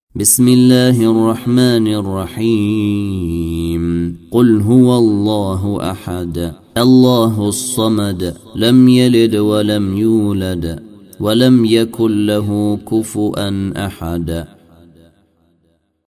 بسم الله الرحمن الرحيم قل هو الله أحد الله الصمد لم يلد ولم يولد ولم يكن له كفؤا أحد